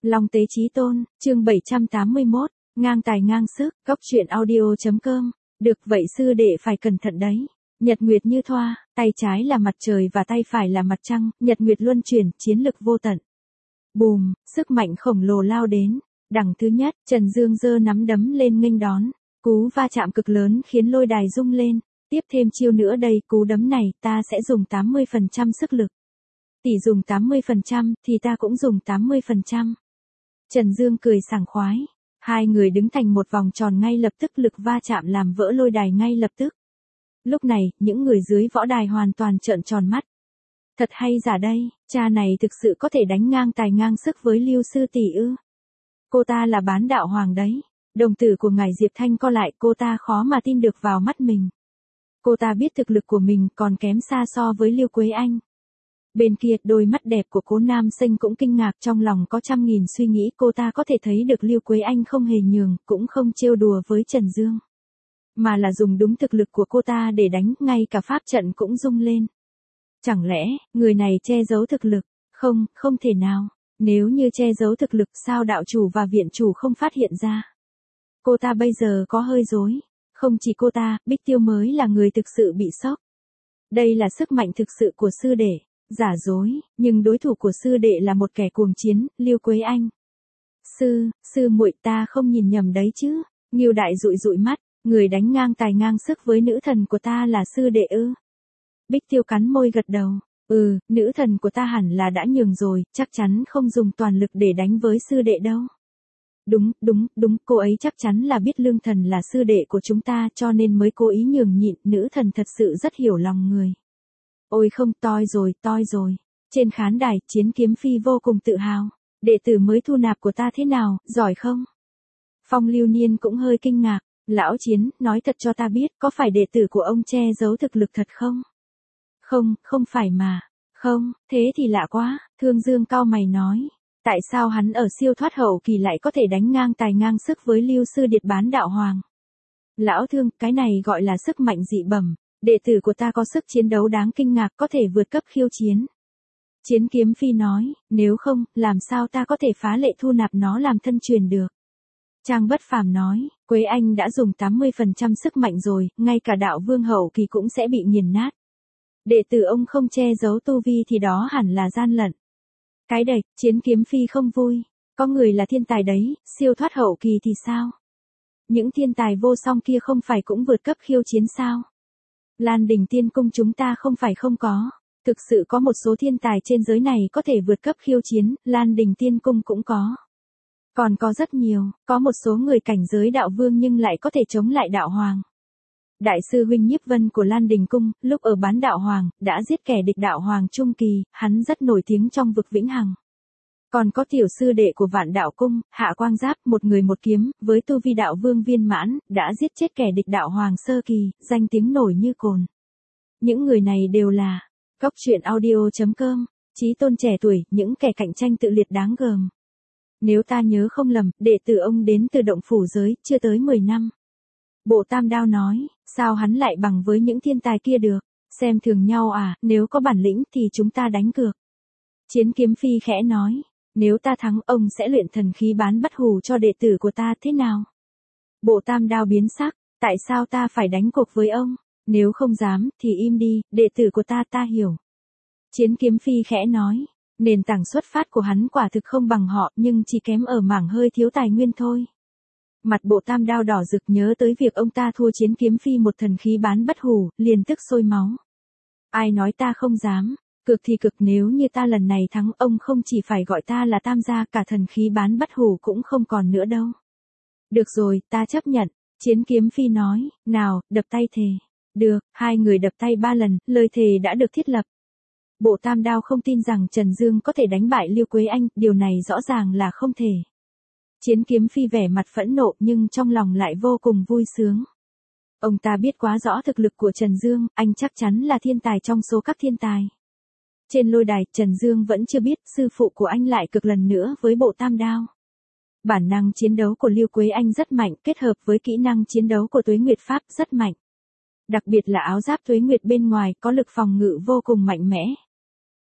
Long Tế Chí Tôn, chương 781, ngang tài ngang sức, góc truyện audio.com. Được vậy sư đệ phải cẩn thận đấy. Nhật nguyệt như thoa, tay trái là mặt trời và tay phải là mặt trăng, nhật nguyệt luân chuyển, chiến lực vô tận. Bùm, sức mạnh khổng lồ lao đến. Đằng thứ nhất, Trần Dương giơ nắm đấm lên nghênh đón. Cú va chạm cực lớn khiến lôi đài rung lên. Tiếp thêm chiêu nữa đây, cú đấm này ta sẽ dùng 80% sức lực. Tỷ dùng 80% thì ta cũng dùng 80%. Trần Dương cười sảng khoái. Hai người đứng thành một vòng tròn ngay lập tức, lực va chạm làm vỡ lôi đài ngay lập tức. Lúc này, những người dưới võ đài hoàn toàn trợn tròn mắt. Thật hay giả đây, cha này thực sự có thể đánh ngang tài ngang sức với Lưu sư tỷ ư? Cô ta là bán đạo hoàng đấy. Đồng tử của ngài Diệp Thanh co lại, cô ta khó mà tin được vào mắt mình. Cô ta biết thực lực của mình còn kém xa so với Lưu Quế Anh. Bên kia, đôi mắt đẹp của Cố Nam Sinh cũng kinh ngạc, trong lòng có trăm nghìn suy nghĩ. Cô ta có thể thấy được Lưu Quế Anh không hề nhường, cũng không trêu đùa với Trần Dương, mà là dùng đúng thực lực của cô ta để đánh, ngay cả pháp trận cũng rung lên. Chẳng lẽ, người này che giấu thực lực? Không, không thể nào. Nếu như che giấu thực lực, sao đạo chủ và viện chủ không phát hiện ra? Cô ta bây giờ có hơi rối. Không chỉ cô ta, Bích Tiêu mới là người thực sự bị sốc. Đây là sức mạnh thực sự của sư đệ. Giả dối, nhưng đối thủ của sư đệ là một kẻ cuồng chiến, Lưu Quế Anh. Sư muội, ta không nhìn nhầm đấy chứ? Ngưu Đại dụi dụi mắt, người đánh ngang tài ngang sức với nữ thần của ta là sư đệ ư? Bích Tiêu cắn môi gật đầu. Nữ thần của ta hẳn là đã nhường rồi, chắc chắn không dùng toàn lực để đánh với sư đệ đâu. Đúng, cô ấy chắc chắn là biết Lương Thần là sư đệ của chúng ta cho nên mới cố ý nhường nhịn, nữ thần thật sự rất hiểu lòng người. Ôi không, toi rồi. Trên khán đài, Chiến Kiếm Phi vô cùng tự hào. Đệ tử mới thu nạp của ta thế nào, giỏi không? Phong Lưu Niên cũng hơi kinh ngạc. Lão Chiến, nói thật cho ta biết, có phải đệ tử của ông che giấu thực lực thật không? Không phải mà. Không, thế thì lạ quá, Thương Dương cau mày nói. Tại sao hắn ở siêu thoát hậu kỳ lại có thể đánh ngang tài ngang sức với Lưu sư điệt bán đạo hoàng? Lão Thương, cái này gọi là sức mạnh dị bẩm. Đệ tử của ta có sức chiến đấu đáng kinh ngạc, có thể vượt cấp khiêu chiến. Chiến Kiếm Phi nói, nếu không, làm sao ta có thể phá lệ thu nạp nó làm thân truyền được? Trang Bất Phàm nói, Quế Anh đã dùng 80% sức mạnh rồi, ngay cả đạo vương hậu kỳ cũng sẽ bị nghiền nát. Đệ tử ông không che giấu tu vi thì đó hẳn là gian lận. Cái đệch, Chiến Kiếm Phi không vui. Có người là thiên tài đấy, siêu thoát hậu kỳ thì sao? Những thiên tài vô song kia không phải cũng vượt cấp khiêu chiến sao? Lan Đình Tiên Cung chúng ta không phải không có. Thực sự có một số thiên tài trên giới này có thể vượt cấp khiêu chiến, Lan Đình Tiên Cung cũng có. Còn có rất nhiều, có một số người cảnh giới đạo vương nhưng lại có thể chống lại đạo hoàng. Đại sư huynh Nhiếp Vân của Lan Đình Cung, lúc ở bán đạo hoàng, đã giết kẻ địch đạo hoàng trung kỳ, hắn rất nổi tiếng trong vực vĩnh hằng. Còn có tiểu sư đệ của Vạn Đạo Cung, Hạ Quang Giáp, một người một kiếm, với tu vi đạo vương viên mãn, đã giết chết kẻ địch đạo hoàng sơ kỳ, danh tiếng nổi như cồn. Những người này đều là góc truyện audio.com, Chí Tôn trẻ tuổi, những kẻ cạnh tranh tự liệt đáng gờm. Nếu ta nhớ không lầm, đệ tử ông đến từ động phủ giới, chưa tới 10 năm. Bộ Tam Đao nói, sao hắn lại bằng với những thiên tài kia được? Xem thường nhau à, nếu có bản lĩnh thì chúng ta đánh cược. Chiến Kiếm Phi khẽ nói, nếu ta thắng ông sẽ luyện thần khí bán bất hủ cho đệ tử của ta thế nào? Bộ Tam Đao biến sắc, tại sao ta phải đánh cuộc với ông? Nếu không dám thì im đi, đệ tử của ta hiểu. Chiến Kiếm Phi khẽ nói, nền tảng xuất phát của hắn quả thực không bằng họ nhưng chỉ kém ở mảng hơi thiếu tài nguyên thôi. Mặt Bộ Tam Đao đỏ rực nhớ tới việc ông ta thua Chiến Kiếm Phi một thần khí bán bất hủ, liền tức sôi máu. Ai nói ta không dám, cực thì cực, nếu như ta lần này thắng ông không chỉ phải gọi ta là Tam gia, cả thần khí bán bất hủ cũng không còn nữa đâu. Được rồi, ta chấp nhận, Chiến Kiếm Phi nói, nào, đập tay thề. Được, hai người đập tay 3 lần, lời thề đã được thiết lập. Bộ Tam Đao không tin rằng Trần Dương có thể đánh bại Lưu Quế Anh, điều này rõ ràng là không thể. Chiến Kiếm Phi vẻ mặt phẫn nộ nhưng trong lòng lại vô cùng vui sướng. Ông ta biết quá rõ thực lực của Trần Dương, anh chắc chắn là thiên tài trong số các thiên tài. Trên lôi đài, Trần Dương vẫn chưa biết sư phụ của anh lại cực lần nữa với Bộ Tam Đao. Bản năng chiến đấu của Lưu Quế Anh rất mạnh, kết hợp với kỹ năng chiến đấu của Tuế Nguyệt Pháp rất mạnh. Đặc biệt là áo giáp Tuế Nguyệt bên ngoài có lực phòng ngự vô cùng mạnh mẽ.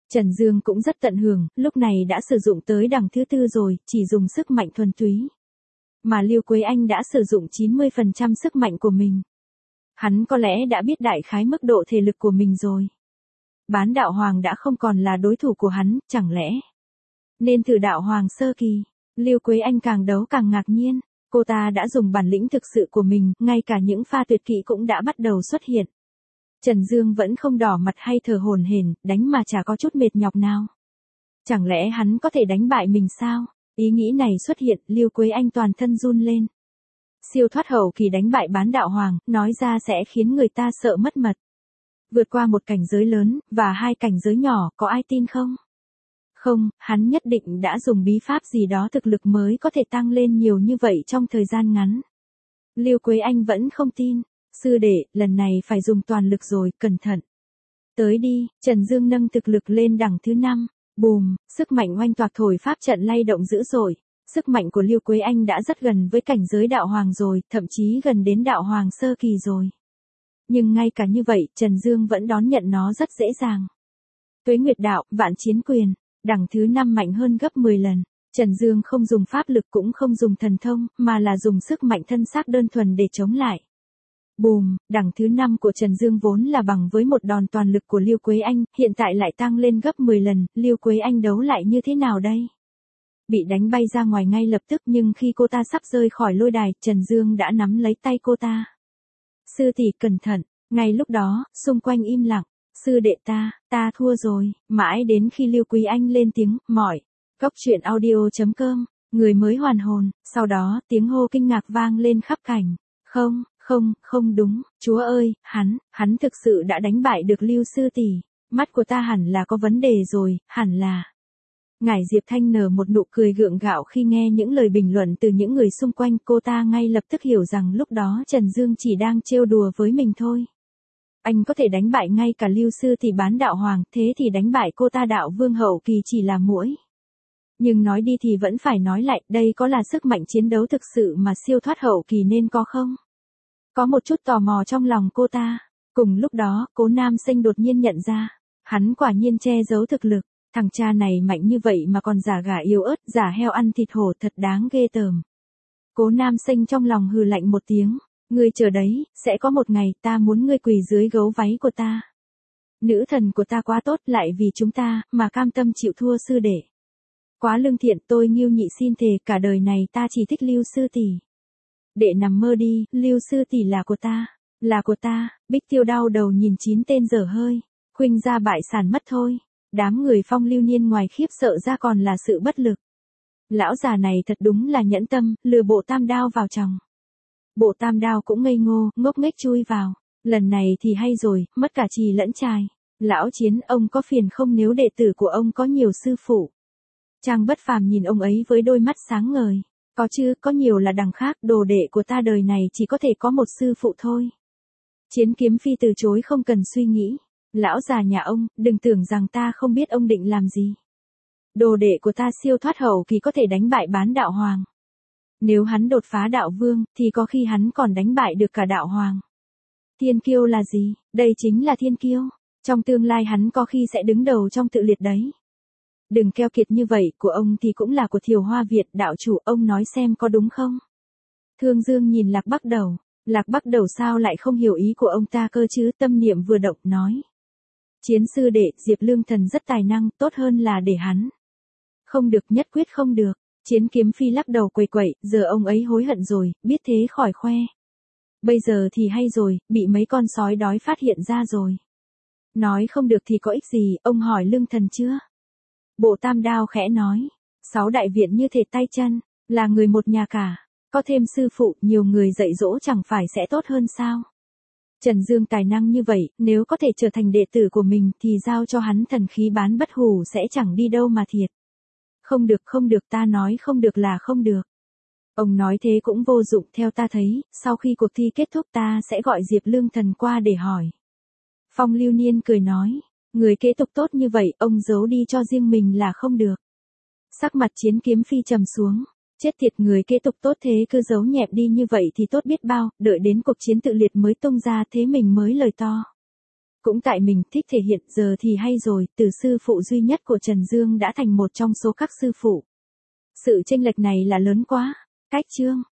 Trần Dương cũng rất tận hưởng, lúc này đã sử dụng tới đằng thứ tư rồi, chỉ dùng sức mạnh thuần túy. Mà Lưu Quế Anh đã sử dụng 90% sức mạnh của mình. Hắn có lẽ đã biết đại khái mức độ thể lực của mình rồi. Bán đạo hoàng đã không còn là đối thủ của hắn, chẳng lẽ nên từ đạo hoàng sơ kỳ. Lưu Quế Anh càng đấu càng ngạc nhiên, cô ta đã dùng bản lĩnh thực sự của mình, ngay cả những pha tuyệt kỹ cũng đã bắt đầu xuất hiện. Trần Dương vẫn không đỏ mặt hay thở hổn hển, đánh mà chả có chút mệt nhọc nào. Chẳng lẽ hắn có thể đánh bại mình sao? Ý nghĩ này xuất hiện, Lưu Quế Anh toàn thân run lên. Siêu thoát hậu kỳ đánh bại bán đạo hoàng, nói ra sẽ khiến người ta sợ mất mật. Vượt qua một cảnh giới lớn, và 2 cảnh giới nhỏ, có ai tin không? Không, hắn nhất định đã dùng bí pháp gì đó thực lực mới có thể tăng lên nhiều như vậy trong thời gian ngắn. Lưu Quế Anh vẫn không tin. Sư đệ, lần này phải dùng toàn lực rồi, cẩn thận. Tới đi, Trần Dương nâng thực lực lên đẳng thứ 5. Bùm, sức mạnh oanh toạc thổi pháp trận lay động dữ dội. Sức mạnh của Lưu Quế Anh đã rất gần với cảnh giới đạo hoàng rồi, thậm chí gần đến đạo hoàng sơ kỳ rồi. Nhưng ngay cả như vậy, Trần Dương vẫn đón nhận nó rất dễ dàng. Tuế Nguyệt Đạo, Vạn Chiến Quyền, đẳng thứ 5 mạnh hơn gấp 10 lần. Trần Dương không dùng pháp lực cũng không dùng thần thông, mà là dùng sức mạnh thân xác đơn thuần để chống lại. Bùm, đẳng thứ 5 của Trần Dương vốn là bằng với một đòn toàn lực của Lưu Quế Anh, hiện tại lại tăng lên gấp 10 lần, Lưu Quế Anh đấu lại như thế nào đây? Bị đánh bay ra ngoài ngay lập tức, nhưng khi cô ta sắp rơi khỏi lôi đài, Trần Dương đã nắm lấy tay cô ta. Sư tỷ cẩn thận, ngay lúc đó, xung quanh im lặng. Sư đệ ta thua rồi, mãi đến khi Lưu Quế Anh lên tiếng, mỏi. Góc truyện audio.com, người mới hoàn hồn, sau đó tiếng hô kinh ngạc vang lên khắp cảnh. Không đúng, Chúa ơi, hắn thực sự đã đánh bại được Lưu sư tỷ. Mắt của ta hẳn là có vấn đề rồi, hẳn là. Ngải Diệp Thanh nở một nụ cười gượng gạo khi nghe những lời bình luận từ những người xung quanh, cô ta ngay lập tức hiểu rằng lúc đó Trần Dương chỉ đang trêu đùa với mình thôi. Anh có thể đánh bại ngay cả Lưu sư tỷ bán đạo hoàng, thế thì đánh bại cô ta đạo vương hậu kỳ chỉ là muỗi. Nhưng nói đi thì vẫn phải nói lại, đây có là sức mạnh chiến đấu thực sự mà siêu thoát hậu kỳ nên có không? Có một chút tò mò trong lòng cô ta. Cùng lúc đó, Cố Nam Sinh đột nhiên nhận ra, hắn quả nhiên che giấu thực lực, thằng cha này mạnh như vậy mà còn giả gà yếu ớt, giả heo ăn thịt hổ, thật đáng ghê tởm. Cố Nam Sinh trong lòng hừ lạnh một tiếng, ngươi chờ đấy, sẽ có một ngày ta muốn ngươi quỳ dưới gấu váy của ta. Nữ thần của ta quá tốt, lại vì chúng ta mà cam tâm chịu thua sư đệ. Quá lương thiện, tôi Ngưu Nhị xin thề cả đời này ta chỉ thích Lưu sư tỷ. Đệ nằm mơ đi, Lưu sư tỷ là của ta, Bích Tiêu đau đầu nhìn 9 tên dở hơi, khuynh ra bại sản mất thôi. Đám người Phong Lưu Niên ngoài khiếp sợ ra còn là sự bất lực. Lão già này thật đúng là nhẫn tâm, lừa Bộ Tam Đao vào chồng. Bộ Tam Đao cũng ngây ngô, ngốc nghếch chui vào. Lần này thì hay rồi, mất cả chì lẫn chài. Lão Chiến, ông có phiền không nếu đệ tử của ông có nhiều sư phụ? Trang Bất Phàm nhìn ông ấy với đôi mắt sáng ngời. Có chứ, có nhiều là đằng khác, đồ đệ của ta đời này chỉ có thể có một sư phụ thôi. Chiến Kiếm Phi từ chối không cần suy nghĩ. Lão già nhà ông, đừng tưởng rằng ta không biết ông định làm gì. Đồ đệ của ta siêu thoát hậu kỳ có thể đánh bại bán đạo hoàng. Nếu hắn đột phá đạo vương, thì có khi hắn còn đánh bại được cả đạo hoàng. Thiên kiêu là gì? Đây chính là thiên kiêu. Trong tương lai hắn có khi sẽ đứng đầu trong tự liệt đấy. Đừng keo kiệt như vậy, của ông thì cũng là của Thiều Hoa Việt, đạo chủ, ông nói xem có đúng không? Thương Dương nhìn Lạc Bắc Đầu. Lạc Bắc Đầu sao lại không hiểu ý của ông ta cơ chứ, tâm niệm vừa động, nói. Chiến sư đệ, Diệp Lương Thần rất tài năng, tốt hơn là để hắn. Không được, nhất quyết không được. Chiến Kiếm Phi lắc đầu quẩy quẩy, giờ ông ấy hối hận rồi, biết thế khỏi khoe. Bây giờ thì hay rồi, bị mấy con sói đói phát hiện ra rồi. Nói không được thì có ích gì, ông hỏi Lương Thần chưa? Bộ Tam Đao khẽ nói. 6 đại viện như thể tay chân, là người một nhà cả. Có thêm sư phụ, nhiều người dạy dỗ chẳng phải sẽ tốt hơn sao? Trần Dương tài năng như vậy, nếu có thể trở thành đệ tử của mình thì giao cho hắn thần khí bán bất hủ sẽ chẳng đi đâu mà thiệt. Không được, ta nói không được là không được. Ông nói thế cũng vô dụng, theo ta thấy, sau khi cuộc thi kết thúc ta sẽ gọi Diệp Lương Thần qua để hỏi. Phong Lưu Niên cười nói, người kế tục tốt như vậy, ông giấu đi cho riêng mình là không được. Sắc mặt Chiến Kiếm Phi trầm xuống, chết thiệt, người kế tục tốt thế cứ giấu nhẹm đi như vậy thì tốt biết bao, đợi đến cuộc chiến tự liệt mới tung ra thế mình mới lời to. Cũng tại mình thích thể hiện, giờ thì hay rồi, từ sư phụ duy nhất của Trần Dương đã thành một trong số các sư phụ. Sự chênh lệch này là lớn quá. Cách chương